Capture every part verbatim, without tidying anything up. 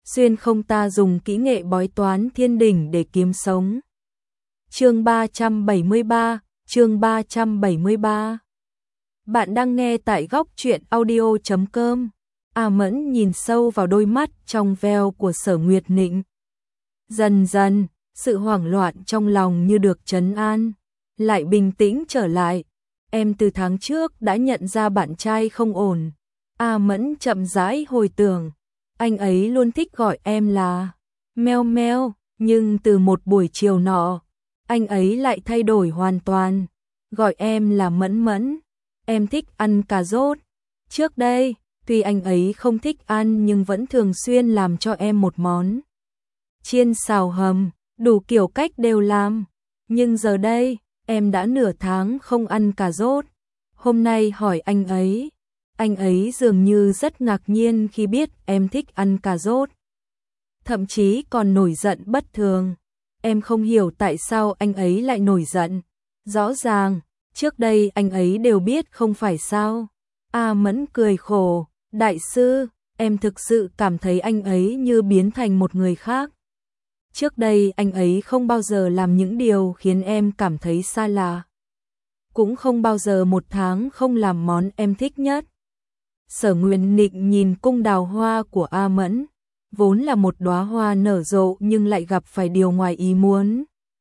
xuyên không ta dùng kỹ nghệ bói toán thiên đỉnh để kiếm sống. Chương ba trăm bảy mươi ba, chương ba trăm bảy mươi ba. Bạn đang nghe tại góc truyện audio chấm com. A Mẫn nhìn sâu vào đôi mắt trong veo của Sở Nguyệt Nịnh. Dần dần, sự hoảng loạn trong lòng như được trấn an, lại bình tĩnh trở lại. Em từ tháng trước đã nhận ra bạn trai không ổn. A Mẫn chậm rãi hồi tưởng, anh ấy luôn thích gọi em là Meo Meo, nhưng từ một buổi chiều nọ, anh ấy lại thay đổi hoàn toàn, gọi em là Mẫn Mẫn. Em thích ăn cà rốt. Trước đây, tuy anh ấy không thích ăn nhưng vẫn thường xuyên làm cho em một món chiên xào hầm, đủ kiểu cách đều làm. Nhưng giờ đây, em đã nửa tháng không ăn cà rốt. Hôm nay hỏi anh ấy, anh ấy dường như rất ngạc nhiên khi biết em thích ăn cà rốt. Thậm chí còn nổi giận bất thường. Em không hiểu tại sao anh ấy lại nổi giận. Rõ ràng, trước đây anh ấy đều biết không phải sao. A Mẫn cười khổ, đại sư, em thực sự cảm thấy anh ấy như biến thành một người khác. Trước đây anh ấy không bao giờ làm những điều khiến em cảm thấy xa lạ. Cũng không bao giờ một tháng không làm món em thích nhất. Sở Nguyệt Nịnh nhìn cung đào hoa của A Mẫn, vốn là một đóa hoa nở rộ nhưng lại gặp phải điều ngoài ý muốn.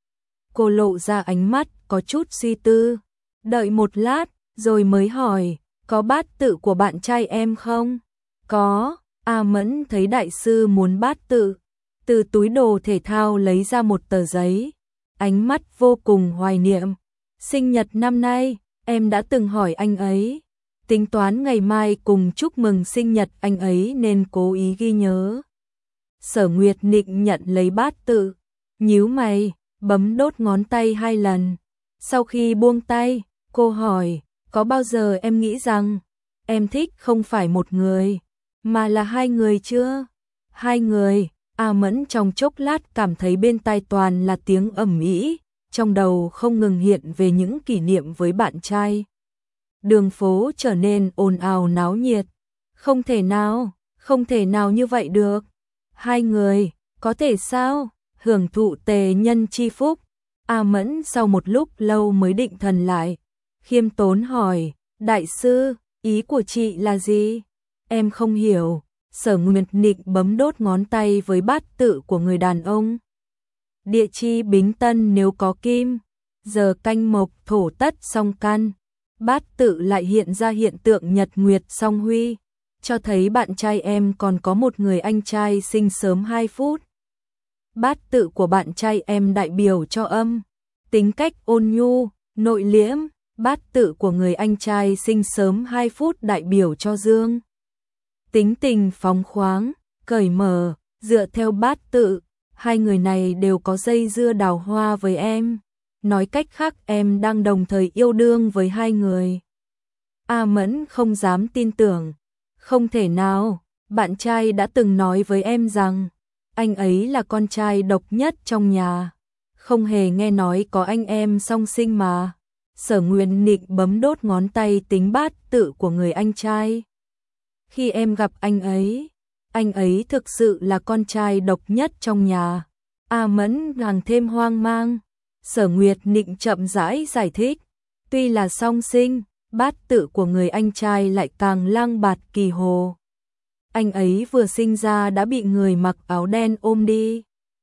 Cô lộ ra ánh mắt có chút suy tư, đợi một lát rồi mới hỏi, có bát tự của bạn trai em không? Có. A Mẫn thấy đại sư muốn bát tự, từ túi đồ thể thao lấy ra một tờ giấy, ánh mắt vô cùng hoài niệm. Sinh nhật năm nay, em đã từng hỏi anh ấy, tính toán ngày mai cùng chúc mừng sinh nhật anh ấy nên cố ý ghi nhớ. Sở Nguyệt Nịnh nhận lấy bát tự, nhíu mày, bấm đốt ngón tay hai lần. Sau khi buông tay, cô hỏi, có bao giờ em nghĩ rằng em thích không phải một người, mà là hai người chưa? Hai người. A Mẫn trong chốc lát cảm thấy bên tai toàn là tiếng ầm ĩ, trong đầu không ngừng hiện về những kỷ niệm với bạn trai. Đường phố trở nên ồn ào náo nhiệt. Không thể nào, không thể nào như vậy được. Hai người, có thể sao? Hưởng thụ tề nhân chi phúc. A Mẫn sau một lúc lâu mới định thần lại, khiêm tốn hỏi, đại sư, ý của chị là gì? Em không hiểu. Sở Nguyệt Nịnh bấm đốt ngón tay với bát tự của người đàn ông. Địa chi bính tân nếu có kim, giờ canh mộc thổ tất song căn. Bát tự lại hiện ra hiện tượng nhật nguyệt song huy, cho thấy bạn trai em còn có một người anh trai sinh sớm hai phút. Bát tự của bạn trai em đại biểu cho âm, tính cách ôn nhu, nội liễm. Bát tự của người anh trai sinh sớm hai phút đại biểu cho dương, tính tình phóng khoáng, cởi mở. Dựa theo bát tự, hai người này đều có dây dưa đào hoa với em. Nói cách khác em đang đồng thời yêu đương với hai người. A Mẫn không dám tin tưởng. Không thể nào, bạn trai đã từng nói với em rằng anh ấy là con trai độc nhất trong nhà. Không hề nghe nói có anh em song sinh mà. Sở Nguyệt Nịnh bấm đốt ngón tay tính bát tự của người anh trai. Khi em gặp anh ấy, anh ấy thực sự là con trai độc nhất trong nhà. A Mẫn càng thêm hoang mang. Sở Nguyệt Nịnh chậm rãi giải thích, tuy là song sinh, bát tự của người anh trai lại càng lang bạt kỳ hồ. Anh ấy vừa sinh ra đã bị người mặc áo đen ôm đi.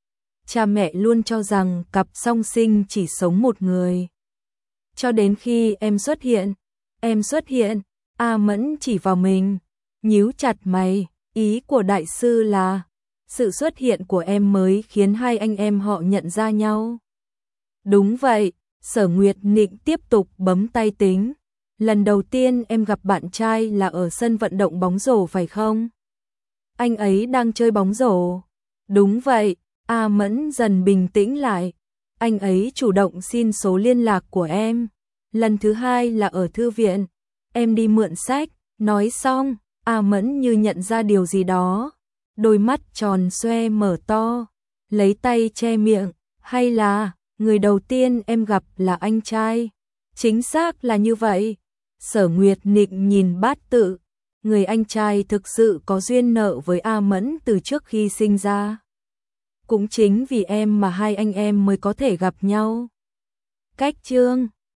Cha mẹ luôn cho rằng cặp song sinh chỉ sống một người. Cho đến khi em xuất hiện, em xuất hiện, A Mẫn chỉ vào mình, nhíu chặt mày, ý của đại sư là sự xuất hiện của em mới khiến hai anh em họ nhận ra nhau. Đúng vậy, Sở Nguyệt Nịnh tiếp tục bấm tay tính. Lần đầu tiên em gặp bạn trai là ở sân vận động bóng rổ phải không? Anh ấy đang chơi bóng rổ. Đúng vậy, A Mẫn dần bình tĩnh lại. Anh ấy chủ động xin số liên lạc của em. Lần thứ hai là ở thư viện. Em đi mượn sách. Nói xong, A Mẫn như nhận ra điều gì đó. Đôi mắt tròn xoe mở to, lấy tay che miệng. Hay là người đầu tiên em gặp là anh trai? Chính xác là như vậy. Sở Nguyệt Nịnh nhìn bát tự, người anh trai thực sự có duyên nợ với A Mẫn từ trước khi sinh ra. Cũng chính vì em mà hai anh em mới có thể gặp nhau. Cách chương